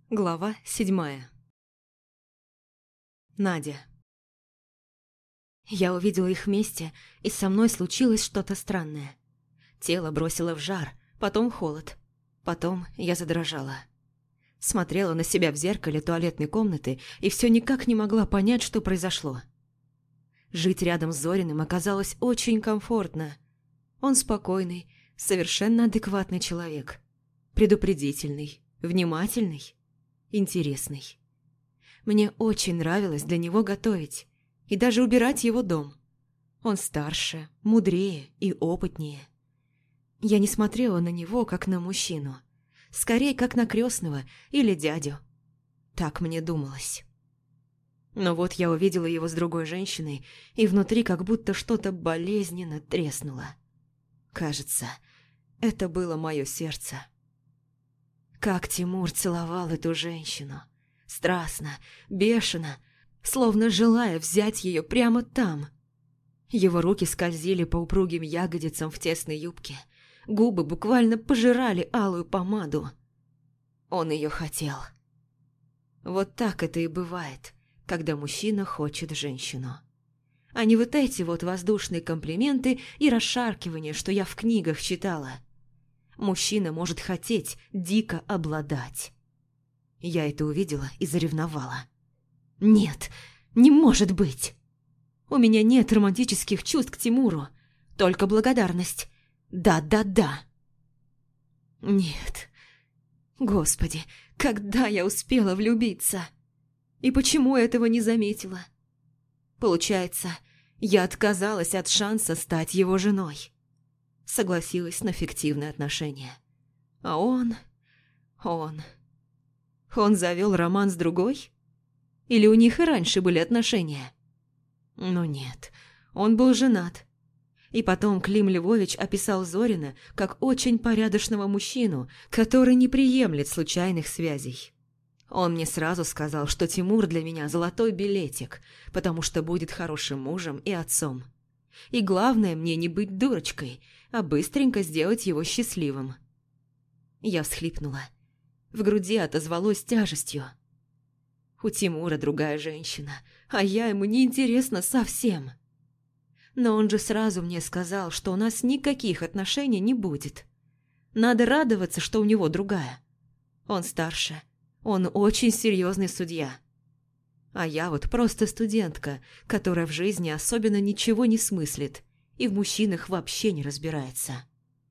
Глава 7. Надя. Я увидела их вместе, и со мной случилось что-то странное. Тело бросило в жар, потом холод. Потом я задрожала. Смотрела на себя в зеркале туалетной комнаты и все никак не могла понять, что произошло. Жить рядом с Зориным оказалось очень комфортно. Он спокойный, совершенно адекватный человек. Предупредительный, внимательный, интересный. Мне очень нравилось для него готовить и даже убирать его дом. Он старше, мудрее и опытнее. Я не смотрела на него, как на мужчину. Скорее, как на крестного или дядю. Так мне думалось. Но вот я увидела его с другой женщиной, и внутри как будто что-то болезненно треснуло. Кажется, это было мое сердце. Как Тимур целовал эту женщину. Страстно, бешено, словно желая взять ее прямо там. Его руки скользили по упругим ягодицам в тесной юбке. Губы буквально пожирали алую помаду. Он ее хотел. Вот так это и бывает, когда мужчина хочет женщину. А не вот эти вот воздушные комплименты и расшаркивания, что я в книгах читала. Мужчина может хотеть дико обладать. Я это увидела и заревновала. Нет, не может быть. У меня нет романтических чувств к Тимуру, только благодарность. Да. Нет. Господи, когда я успела влюбиться? И почему этого не заметила? Получается, я отказалась от шанса стать его женой. Согласилась на фиктивные отношения. А он завел роман с другой? Или у них и раньше были отношения? Ну нет, он был женат. И потом Клим Львович описал Зорина как очень порядочного мужчину, который не приемлет случайных связей. Он мне сразу сказал, что Тимур для меня золотой билетик, потому что будет хорошим мужем и отцом. И главное мне не быть дурочкой, а быстренько сделать его счастливым. Я всхлипнула. В груди отозвалось тяжестью. У Тимура другая женщина, а я ему неинтересна совсем. Но он же сразу мне сказал, что у нас никаких отношений не будет. Надо радоваться, что у него другая. Он старше, он очень серьезный судья. А я вот просто студентка, которая в жизни особенно ничего не смыслит и в мужчинах вообще не разбирается.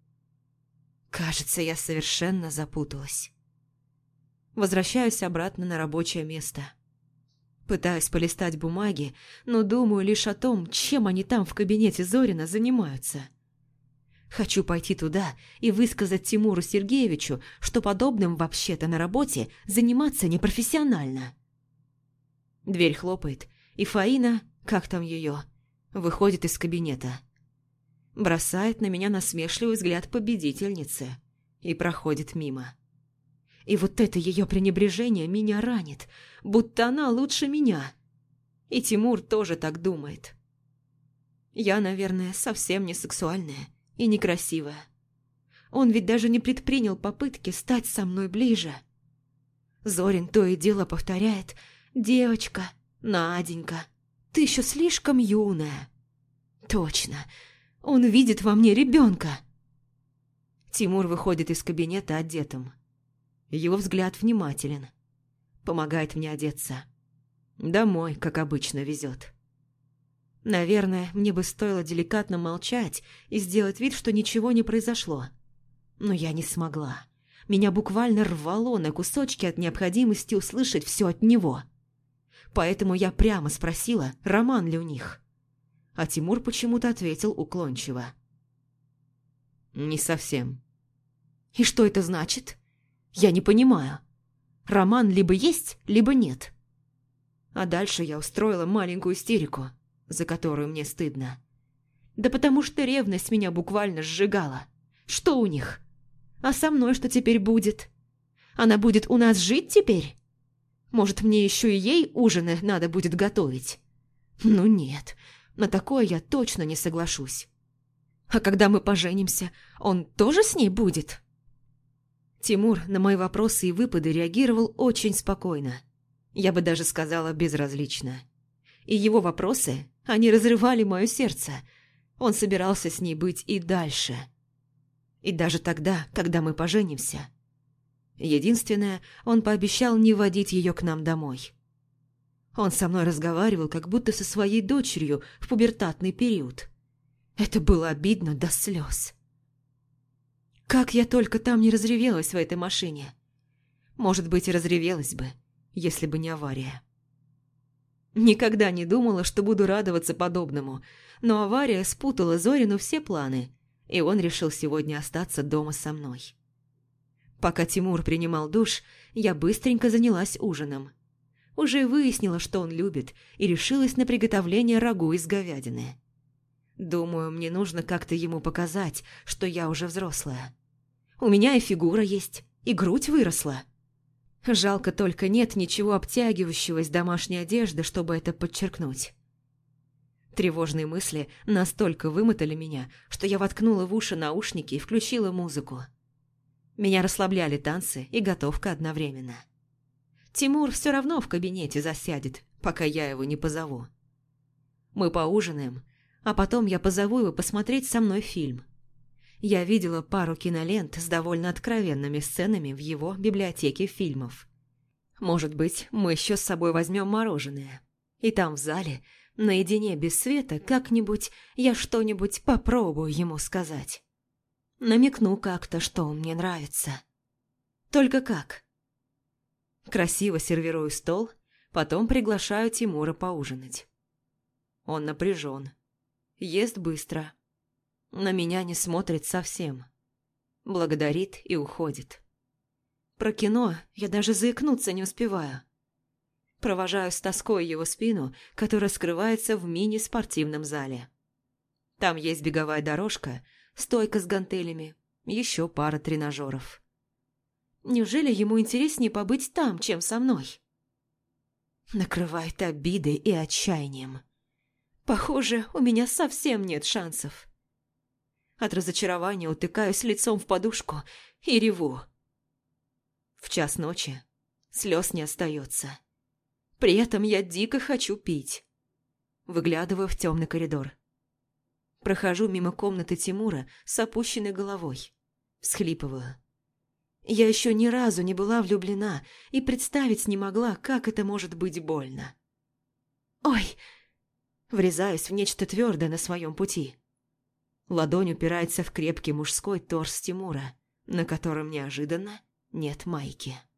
Кажется, я совершенно запуталась. Возвращаюсь обратно на рабочее место. Пытаюсь полистать бумаги, но думаю лишь о том, чем они там в кабинете Зорина занимаются. Хочу пойти туда и высказать Тимуру Сергеевичу, что подобным вообще-то на работе заниматься непрофессионально. Дверь хлопает, и Фаина, как там ее, выходит из кабинета. Бросает на меня насмешливый взгляд победительницы и проходит мимо. И вот это ее пренебрежение меня ранит, будто она лучше меня. И Тимур тоже так думает. Я, наверное, совсем не сексуальная и некрасивая. Он ведь даже не предпринял попытки стать со мной ближе. Зорин то и дело повторяет: «Девочка, Наденька, ты еще слишком юная». Точно, он видит во мне ребенка. Тимур выходит из кабинета одетым. Его взгляд внимателен. Помогает мне одеться. Домой, как обычно, везет. Наверное, мне бы стоило деликатно молчать и сделать вид, что ничего не произошло. Но я не смогла. Меня буквально рвало на кусочки от необходимости услышать все от него. Поэтому я прямо спросила, роман ли у них. А Тимур почему-то ответил уклончиво. «Не совсем». «И что это значит? Я не понимаю. Роман либо есть, либо нет». А дальше я устроила маленькую истерику, за которую мне стыдно. Да потому что ревность меня буквально сжигала. Что у них? А со мной что теперь будет? Она будет у нас жить теперь? Может, мне еще и ей ужины надо будет готовить? Ну нет, на такое я точно не соглашусь. А когда мы поженимся, он тоже с ней будет? Тимур на мои вопросы и выпады реагировал очень спокойно. Я бы даже сказала безразлично. И его вопросы, они разрывали мое сердце. Он собирался с ней быть и дальше. И даже тогда, когда мы поженимся. Единственное, он пообещал не водить ее к нам домой. Он со мной разговаривал, как будто со своей дочерью в пубертатный период. Это было обидно до слез. Как я только там не разревелась в этой машине. Может быть, и разревелась бы, если бы не авария. Никогда не думала, что буду радоваться подобному, но авария спутала Зорину все планы, и он решил сегодня остаться дома со мной. Пока Тимур принимал душ, я быстренько занялась ужином. Уже выяснила, что он любит, и решилась на приготовление рагу из говядины. Думаю, мне нужно как-то ему показать, что я уже взрослая. У меня и фигура есть, и грудь выросла. Жалко только нет ничего обтягивающего из домашней одежды, чтобы это подчеркнуть. Тревожные мысли настолько вымотали меня, что я воткнула в уши наушники и включила музыку. Меня расслабляли танцы и готовка одновременно. Тимур все равно в кабинете засядет, пока я его не позову. Мы поужинаем, а потом я позову его посмотреть со мной фильм. Я видела пару кинолент с довольно откровенными сценами в его библиотеке фильмов. Может быть, мы еще с собой возьмем мороженое. И там в зале, наедине без света, как-нибудь я что-нибудь попробую ему сказать. Намекну как-то, что он мне нравится. Только как? Красиво сервирую стол, потом приглашаю Тимура поужинать. Он напряжен, ест быстро. На меня не смотрит совсем. Благодарит и уходит. Про кино я даже заикнуться не успеваю. Провожаю с тоской его спину, которая скрывается в мини-спортивном зале. Там есть беговая дорожка, стойка с гантелями, еще пара тренажеров. Неужели ему интереснее побыть там, чем со мной? Накрывает обидой и отчаянием. Похоже, у меня совсем нет шансов. От разочарования утыкаюсь лицом в подушку и реву. В час ночи слез не остается. При этом я дико хочу пить. Выглядываю в темный коридор. Прохожу мимо комнаты Тимура с опущенной головой. Всхлипываю. Я еще ни разу не была влюблена и представить не могла, как это может быть больно. «Ой!» Врезаюсь в нечто твердое на своем пути. Ладонь упирается в крепкий мужской торс Тимура, на котором неожиданно нет майки.